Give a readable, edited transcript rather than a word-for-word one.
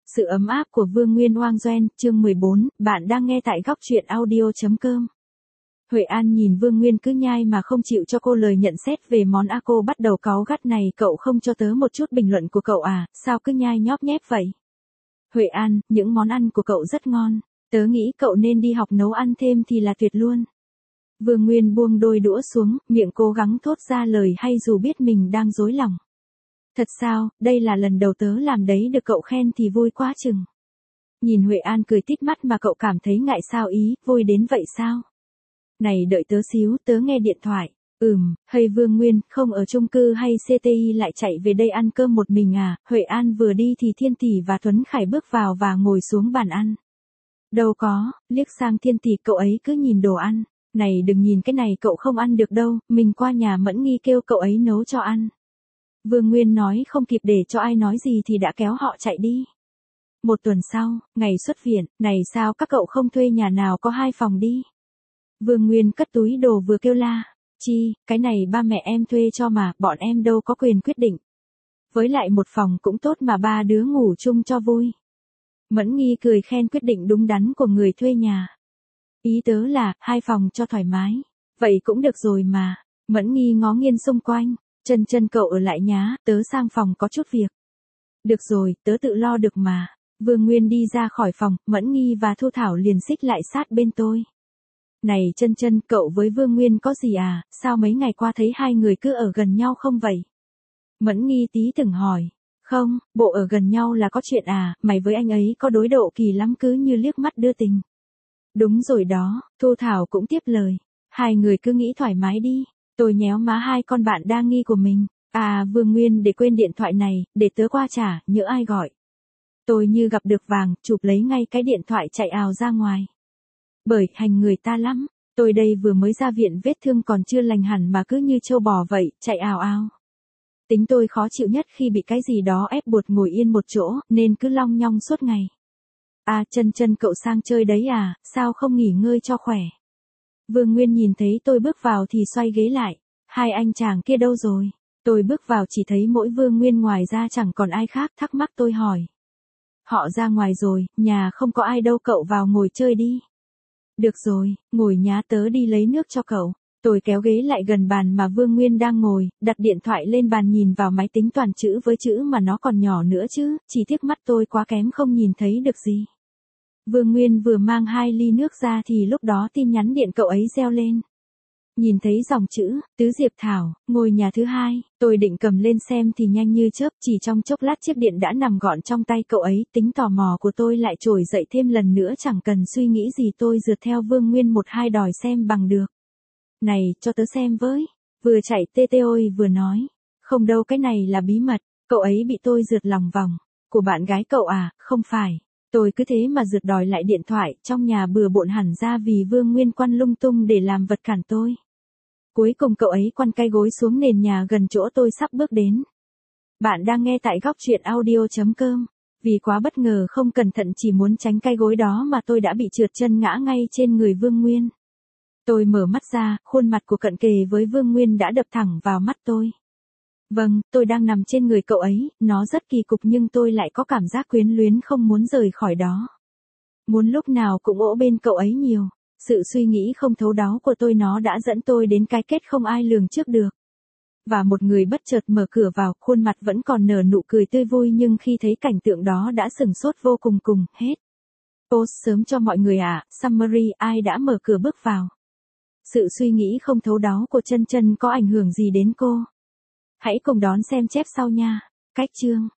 Sự ấm áp của Vương Nguyên Oang Doen, chương 14, bạn đang nghe tại góc truyện audio.com. Huệ An nhìn Vương Nguyên cứ nhai mà không chịu cho cô lời nhận xét về món A, cô bắt đầu cáu gắt này, cậu không cho tớ một chút bình luận của cậu à, sao cứ nhai nhóp nhép vậy? Huệ An, những món ăn của cậu rất ngon, tớ nghĩ cậu nên đi học nấu ăn thêm thì là tuyệt luôn. Vương Nguyên buông đôi đũa xuống, miệng cố gắng thốt ra lời hay dù biết mình đang dối lòng. Thật sao, đây là lần đầu tớ làm đấy, được cậu khen thì vui quá chừng. Nhìn Huệ An cười tít mắt mà cậu cảm thấy ngại sao ý, vui đến vậy sao? Này đợi tớ xíu, tớ nghe điện thoại. Hay Vương Nguyên, không ở chung cư hay CTI lại chạy về đây ăn cơm một mình à? Huệ An vừa đi thì Thiên Tỷ và Tuấn Khải bước vào và ngồi xuống bàn ăn. Đâu có, liếc sang Thiên Tỷ, cậu ấy cứ nhìn đồ ăn. Này đừng nhìn cái này, cậu không ăn được đâu, mình qua nhà Mẫn Nghi kêu cậu ấy nấu cho ăn. Vương Nguyên nói không kịp để cho ai nói gì thì đã kéo họ chạy đi. Một tuần sau, ngày xuất viện, này sao các cậu không thuê nhà nào có 2 phòng đi? Vương Nguyên cất túi đồ vừa kêu la. Chi, cái này ba mẹ em thuê cho mà, bọn em đâu có quyền quyết định. Với lại một phòng cũng tốt mà ba đứa ngủ chung cho vui. Mẫn Nghi cười khen quyết định đúng đắn của người thuê nhà. Ý tớ là, 2 phòng cho thoải mái. Vậy cũng được rồi mà. Mẫn Nghi ngó nghiêng xung quanh. Chân cậu ở lại nhá, tớ sang phòng có chút việc. Được rồi, tớ tự lo được mà. Vương Nguyên đi ra khỏi phòng, Mẫn Nghi và Thu Thảo liền xích lại sát bên tôi. Này chân, cậu với Vương Nguyên có gì à, sao mấy ngày qua thấy hai người cứ ở gần nhau không vậy? Mẫn Nghi tí từng hỏi. Không, bộ ở gần nhau là có chuyện à, mày với anh ấy có đối độ kỳ lắm, cứ như liếc mắt đưa tình. Đúng rồi đó, Thu Thảo cũng tiếp lời. Hai người cứ nghĩ thoải mái đi. Tôi nhéo má hai con bạn đa nghi của mình. À Vương Nguyên, để quên điện thoại này, để tớ qua trả, nhỡ ai gọi. Tôi như gặp được vàng, chụp lấy ngay cái điện thoại chạy ào ra ngoài. Bởi hành người ta lắm, tôi đây vừa mới ra viện, vết thương còn chưa lành hẳn mà cứ như trâu bò vậy, chạy ào ào. Tính tôi khó chịu nhất khi bị cái gì đó ép buộc ngồi yên một chỗ, nên cứ long nhong suốt ngày. À chân, cậu sang chơi đấy à, sao không nghỉ ngơi cho khỏe? Vương Nguyên nhìn thấy tôi bước vào thì xoay ghế lại. Hai anh chàng kia đâu rồi? Tôi bước vào chỉ thấy mỗi Vương Nguyên, ngoài ra chẳng còn ai khác, thắc mắc tôi hỏi. Họ ra ngoài rồi, nhà không có ai đâu, cậu vào ngồi chơi đi. Được rồi, ngồi nhá, tớ đi lấy nước cho cậu. Tôi kéo ghế lại gần bàn mà Vương Nguyên đang ngồi, đặt điện thoại lên bàn, nhìn vào máy tính toàn chữ với chữ mà nó còn nhỏ nữa chứ, chỉ tiếc mắt tôi quá kém không nhìn thấy được gì. Vương Nguyên vừa mang 2 ly nước ra thì lúc đó tin nhắn điện cậu ấy reo lên. Nhìn thấy dòng chữ, Tứ Diệp Thảo, ngôi nhà thứ 2, tôi định cầm lên xem thì nhanh như chớp, chỉ trong chốc lát chiếc điện đã nằm gọn trong tay cậu ấy, tính tò mò của tôi lại trồi dậy thêm lần nữa, chẳng cần suy nghĩ gì tôi rượt theo Vương Nguyên 1-2 đòi xem bằng được. Này, cho tớ xem với, vừa chạy tê ôi vừa nói, không đâu, cái này là bí mật, cậu ấy bị tôi rượt lòng vòng, của bạn gái cậu à, không phải. Tôi cứ thế mà rượt đòi lại điện thoại, trong nhà bừa bộn hẳn ra vì Vương Nguyên quăn lung tung để làm vật cản tôi. Cuối cùng cậu ấy quăn cái gối xuống nền nhà gần chỗ tôi sắp bước đến. Bạn đang nghe tại góc truyện audio.com. Vì quá bất ngờ không cẩn thận chỉ muốn tránh cái gối đó mà tôi đã bị trượt chân ngã ngay trên người Vương Nguyên. Tôi mở mắt ra, khuôn mặt của cận kề với Vương Nguyên đã đập thẳng vào mắt tôi. Vâng, tôi đang nằm trên người cậu ấy, nó rất kỳ cục nhưng tôi lại có cảm giác quyến luyến không muốn rời khỏi đó. Muốn lúc nào cũng ỗ bên cậu ấy nhiều. Sự suy nghĩ không thấu đáo của tôi nó đã dẫn tôi đến cái kết không ai lường trước được. Và một người bất chợt mở cửa vào, khuôn mặt vẫn còn nở nụ cười tươi vui nhưng khi thấy cảnh tượng đó đã sửng sốt vô cùng, hết. Post sớm cho mọi người à, summary, ai đã mở cửa bước vào. Sự suy nghĩ không thấu đáo của chân có ảnh hưởng gì đến cô? Hãy cùng đón xem chép sau nha. Cách chương